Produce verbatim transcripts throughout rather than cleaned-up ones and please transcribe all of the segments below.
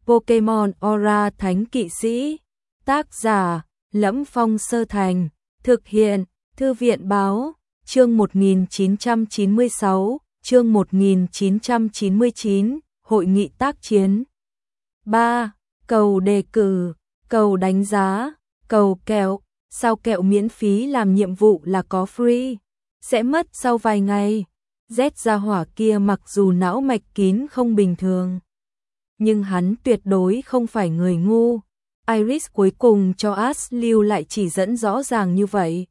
Pokemon Aura Thánh Kỵ Sĩ. Tác giả: Lẫm Phong Sơ Thành. Thực hiện: Thư viện Báo. Chương một nghìn chín trăm chín mươi sáu, chương một nghìn chín trăm chín mươi chín, Hội nghị tác chiến. ba. Cầu đề cử, cầu đánh giá, cầu kẹo. Sao kẹo miễn phí làm nhiệm vụ là có free, sẽ mất sau vài ngày. Z gia hỏa kia mặc dù não mạch kín không bình thường, nhưng hắn tuyệt đối không phải người ngu. Iris cuối cùng cho Ash lưu lại chỉ dẫn rõ ràng như vậy.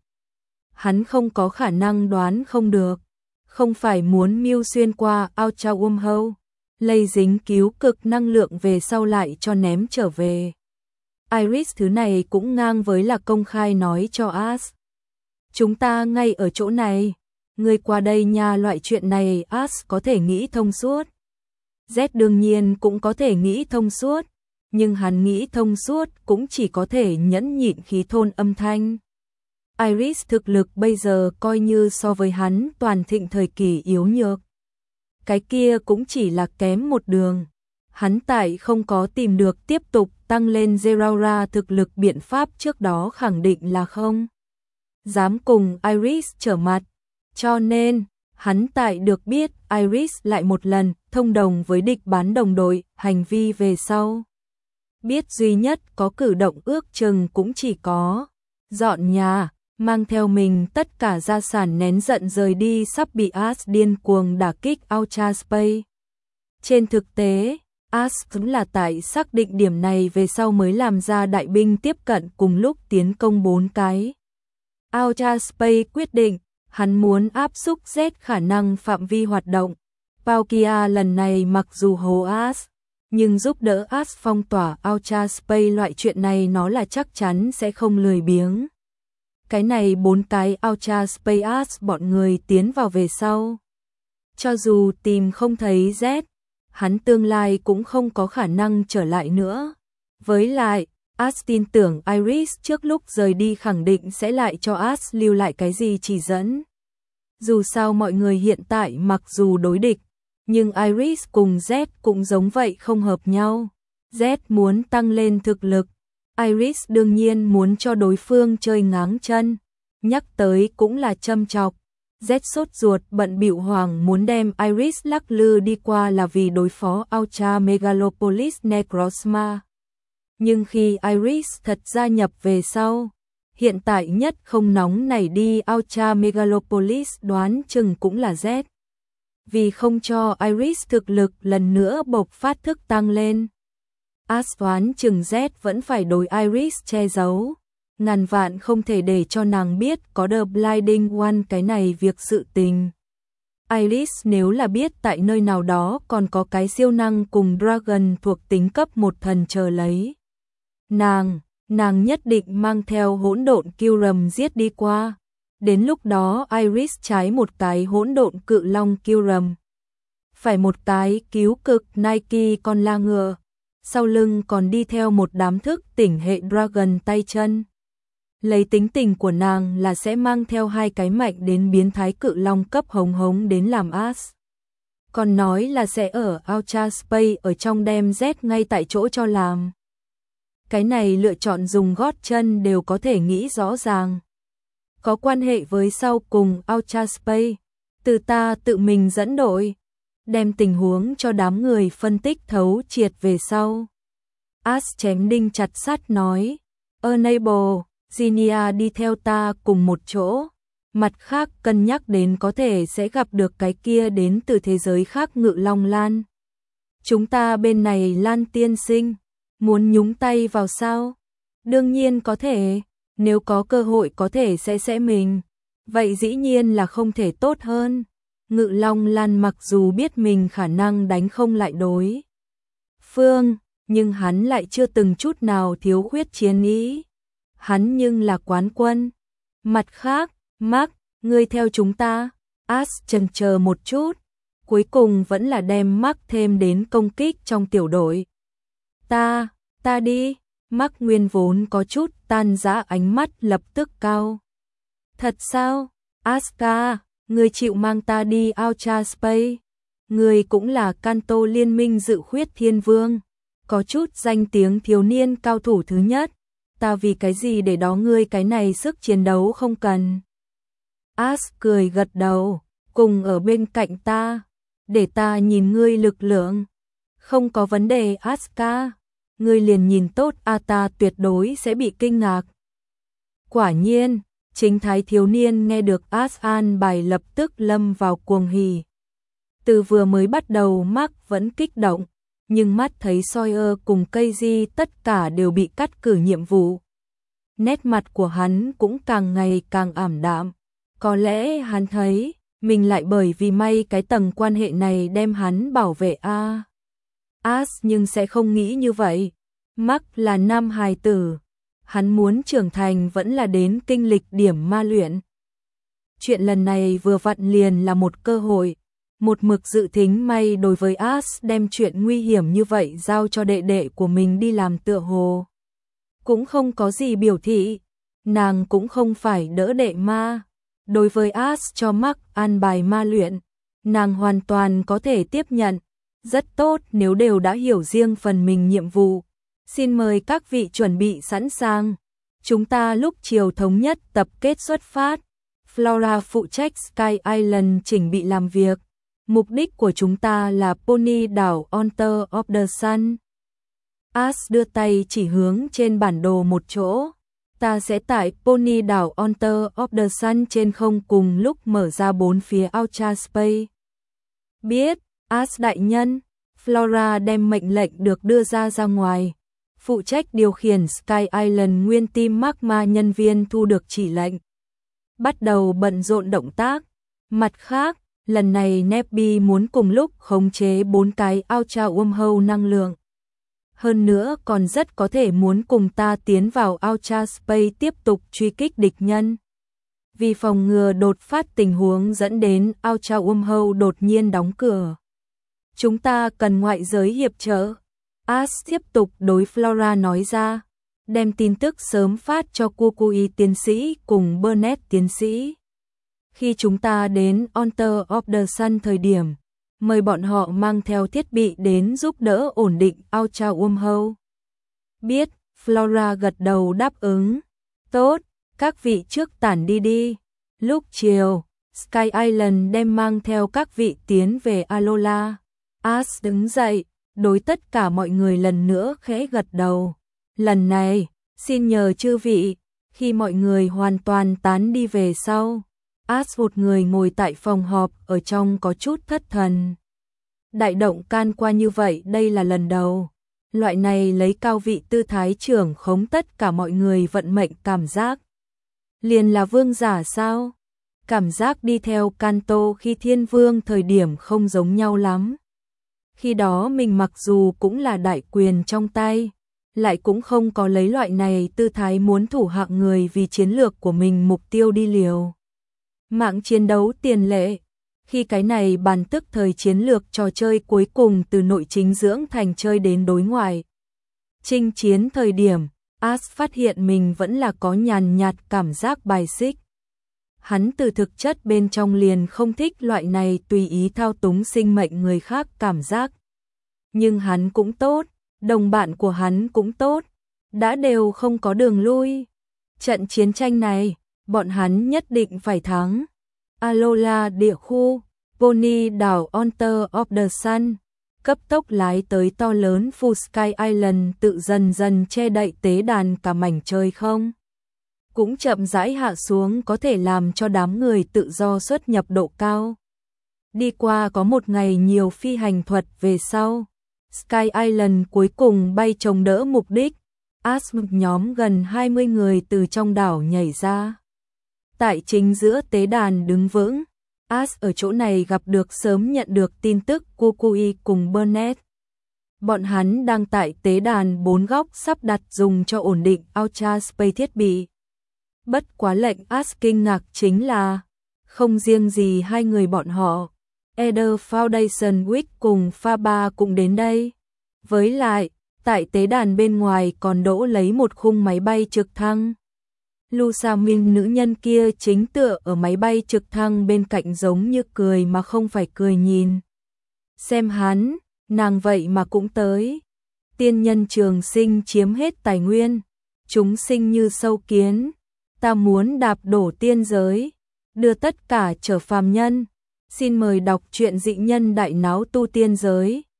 Hắn không có khả năng đoán không được. Không phải muốn mưu xuyên qua Ultra Wormhole, lây dính cứu cực năng lượng về sau lại cho ném trở về. Iris thứ này cũng ngang với là công khai nói cho Ash. Chúng ta ngay ở chỗ này, người qua đây nha, loại chuyện này Ash có thể nghĩ thông suốt. Z đương nhiên cũng có thể nghĩ thông suốt, nhưng hắn nghĩ thông suốt cũng chỉ có thể nhẫn nhịn khí thôn âm thanh. Iris thực lực bây giờ coi như so với hắn toàn thịnh thời kỳ yếu nhược. Cái kia cũng chỉ là kém một đường. Hắn tại không có tìm được tiếp tục tăng lên Zeraora thực lực biện pháp trước đó khẳng định là không dám cùng Iris trở mặt. Cho nên, hắn tại được biết Iris lại một lần thông đồng với địch bán đồng đội hành vi về sau. Biết duy nhất có cử động ước chừng cũng chỉ có dọn nhà, mang theo mình tất cả gia sản nén giận rời đi, sắp bị Ash điên cuồng đả kích Ultra Space. Trên thực tế, Ash cũng là tại xác định điểm này về sau mới làm ra đại binh tiếp cận cùng lúc tiến công bốn cái. Ultra Space quyết định, hắn muốn áp xúc Z khả năng phạm vi hoạt động. Palkia lần này mặc dù hố Ash, nhưng giúp đỡ Ash phong tỏa Ultra Space, loại chuyện này nó là chắc chắn sẽ không lười biếng. Cái này bốn cái Ultra Space Ash bọn người tiến vào về sau, cho dù tìm không thấy Z, hắn tương lai cũng không có khả năng trở lại nữa. Với lại, Ash tin tưởng Iris trước lúc rời đi khẳng định sẽ lại cho Ash lưu lại cái gì chỉ dẫn. Dù sao mọi người hiện tại mặc dù đối địch, nhưng Iris cùng Z cũng giống vậy không hợp nhau. Z muốn tăng lên thực lực, Iris đương nhiên muốn cho đối phương chơi ngáng chân. Nhắc tới cũng là châm chọc. Z sốt ruột bận bịu hoàng muốn đem Iris lắc lư đi qua là vì đối phó Ultra Megalopolis Necrozma. Nhưng khi Iris thật gia nhập về sau, hiện tại nhất không nóng này đi Ultra Megalopolis đoán chừng cũng là Z. Vì không cho Iris thực lực lần nữa bộc phát thức tăng lên, Ash đoán chừng Z vẫn phải đối Iris che giấu. Ngàn vạn không thể để cho nàng biết có The Blinding One cái này việc sự tình. Iris nếu là biết tại nơi nào đó còn có cái siêu năng cùng Dragon thuộc tính cấp một thần chờ lấy nàng, nàng nhất định mang theo hỗn độn Kyurem giết đi qua. Đến lúc đó Iris trái một cái hỗn độn cự long Kyurem, phải một cái cứu cực Nike con la ngựa, sau lưng còn đi theo một đám thức tỉnh hệ Dragon tay chân. Lấy tính tình của nàng là sẽ mang theo hai cái mạnh đến biến thái cự long cấp hống hống đến làm Ash. Còn nói là sẽ ở Ultra Space ở trong đem Z ngay tại chỗ cho làm. Cái này lựa chọn dùng gót chân đều có thể nghĩ rõ ràng. Có quan hệ với sau cùng Ultra Space, từ ta tự mình dẫn đội, đem tình huống cho đám người phân tích thấu triệt về sau. Ash chém đinh chặt sắt nói, Enable, Zinnia đi theo ta cùng một chỗ. Mặt khác cân nhắc đến có thể sẽ gặp được cái kia đến từ thế giới khác ngự long lan. Chúng ta bên này Lan tiên sinh, muốn nhúng tay vào sao? Đương nhiên có thể, nếu có cơ hội có thể sẽ sẽ mình. Vậy dĩ nhiên là không thể tốt hơn. Ngự long lan mặc dù biết mình khả năng đánh không lại đối phương, nhưng hắn lại chưa từng chút nào thiếu khuyết chiến ý. Hắn nhưng là quán quân. Mặt khác, Mark, ngươi theo chúng ta. Ash chần chờ một chút, cuối cùng vẫn là đem Mark thêm đến công kích trong tiểu đội. Ta, ta đi. Mark nguyên vốn có chút tan rã ánh mắt lập tức cao. Thật sao? Asuka, ngươi chịu mang ta đi Ultra Space. Ngươi cũng là Kanto liên minh dự khuyết thiên vương. có chút danh tiếng thiếu niên cao thủ thứ nhất, ta vì cái gì để đó ngươi cái này sức chiến đấu không cần. Ash cười gật đầu, cùng ở bên cạnh ta, để ta nhìn ngươi lực lượng. Không có vấn đề Asuka, ngươi liền nhìn tốt a ta tuyệt đối sẽ bị kinh ngạc. Quả nhiên, chính thái thiếu niên nghe được Ash an bài lập tức lâm vào cuồng hỉ. Từ vừa mới bắt đầu Mark vẫn kích động, nhưng mắt thấy Sawyer cùng Casey tất cả đều bị cắt cử nhiệm vụ. Nét mặt của hắn cũng càng ngày càng ảm đạm. Có lẽ hắn thấy mình lại bởi vì may cái tầng quan hệ này đem hắn bảo vệ a. Ash nhưng sẽ không nghĩ như vậy. Mark là nam hài tử, hắn muốn trưởng thành vẫn là đến kinh lịch điểm ma luyện. Chuyện lần này vừa vặn liền là một cơ hội, một mực dự thính may đối với Ash đem chuyện nguy hiểm như vậy giao cho đệ đệ của mình đi làm tựa hồ. Cũng không có gì biểu thị, nàng cũng không phải đỡ đệ ma. Đối với Ash cho Mark an bài ma luyện, nàng hoàn toàn có thể tiếp nhận. Rất tốt nếu đều đã hiểu riêng phần mình nhiệm vụ. Xin mời các vị chuẩn bị sẵn sàng. Chúng ta lúc chiều thống nhất tập kết xuất phát. Flora phụ trách Sky Island chỉnh bị làm việc. Mục đích của chúng ta là Pony đảo Altar of the Sun. Ash đưa tay chỉ hướng trên bản đồ một chỗ. Ta sẽ tại Pony đảo Altar of the Sun trên không cùng lúc mở ra bốn phía Outer Space. Biết, Ash đại nhân. Flora đem mệnh lệnh được đưa ra ra ngoài. Phụ trách điều khiển Sky Island nguyên team Magma nhân viên thu được chỉ lệnh. Bắt đầu bận rộn động tác. Mặt khác, lần này Nebby muốn cùng lúc khống chế bốn cái Ultra Wormhole năng lượng. Hơn nữa còn rất có thể muốn cùng ta tiến vào Outer Space tiếp tục truy kích địch nhân. Vì phòng ngừa đột phát tình huống dẫn đến Ultra Wormhole đột nhiên đóng cửa, chúng ta cần ngoại giới hiệp trợ. Ash tiếp tục đối Flora nói ra, đem tin tức sớm phát cho Kukui tiến sĩ cùng Burnett tiến sĩ. Khi chúng ta đến Altar of the Sun thời điểm, mời bọn họ mang theo thiết bị đến giúp đỡ ổn định Ultra Wormhole. Biết, Flora gật đầu đáp ứng. Tốt, các vị trước tản đi đi. Lúc chiều, Sky Island đem mang theo các vị tiến về Alola. Ash đứng dậy, đối tất cả mọi người lần nữa khẽ gật đầu. Lần này, xin nhờ chư vị, khi mọi người hoàn toàn tán đi về sau, Ash một người ngồi tại phòng họp ở trong có chút thất thần. Đại động can qua như vậy đây là lần đầu. Loại này lấy cao vị tư thái trưởng khống tất cả mọi người vận mệnh cảm giác. Liền là vương giả sao? Cảm giác đi theo Kanto khi thiên vương thời điểm không giống nhau lắm. Khi đó mình mặc dù cũng là đại quyền trong tay, lại cũng không có lấy loại này tư thái muốn thủ hạng người vì chiến lược của mình mục tiêu đi liều mạng chiến đấu tiền lệ. Khi cái này bàn tức thời chiến lược trò chơi cuối cùng từ nội chính dưỡng thành chơi đến đối ngoại chinh chiến thời điểm, Ash phát hiện mình vẫn là có nhàn nhạt cảm giác bài xích. Hắn từ thực chất bên trong liền không thích loại này tùy ý thao túng sinh mệnh người khác cảm giác. Nhưng hắn cũng tốt, đồng bạn của hắn cũng tốt, đã đều không có đường lui. Trận chiến tranh này, bọn hắn nhất định phải thắng. Alola địa khu, Pony đảo Altar of the Sun, cấp tốc lái tới to lớn Full Sky Island tự dần dần che đậy tế đàn cả mảnh trời không. Cũng chậm rãi hạ xuống có thể làm cho đám người tự do xuất nhập độ cao. Đi qua có một ngày nhiều phi hành thuật về sau, Sky Island cuối cùng bay chống đỡ mục đích. Ash nhóm gần hai mươi người từ trong đảo nhảy ra. Tại chính giữa tế đàn đứng vững, Ash ở chỗ này gặp được sớm nhận được tin tức Kukui cùng Burnett. Bọn hắn đang tại tế đàn bốn góc sắp đặt dùng cho ổn định Outer Space thiết bị. Bất quá lệnh Ash kinh ngạc chính là, không riêng gì hai người bọn họ, Eder Foundation Week cùng Faba cũng đến đây. Với lại, tại tế đàn bên ngoài còn đỗ lấy một khung máy bay trực thăng. Lusa Min nữ nhân kia chính tựa ở máy bay trực thăng bên cạnh giống như cười mà không phải cười nhìn. Xem hắn, nàng vậy mà cũng tới. tiên nhân trường sinh chiếm hết tài nguyên, chúng sinh như sâu kiến, ta muốn đạp đổ tiên giới, đưa tất cả trở phàm nhân. Xin mời đọc truyện Dị Nhân Đại Náo Tu Tiên Giới.